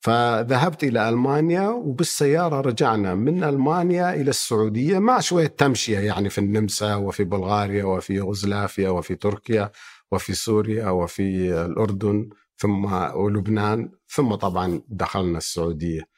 فذهبت إلى ألمانيا، وبالسيارة رجعنا من ألمانيا إلى السعودية مع شوية تمشية يعني في النمسا وفي بلغاريا وفي يوغوسلافيا وفي تركيا وفي سوريا وفي الأردن ثم ولبنان، ثم طبعا دخلنا السعودية.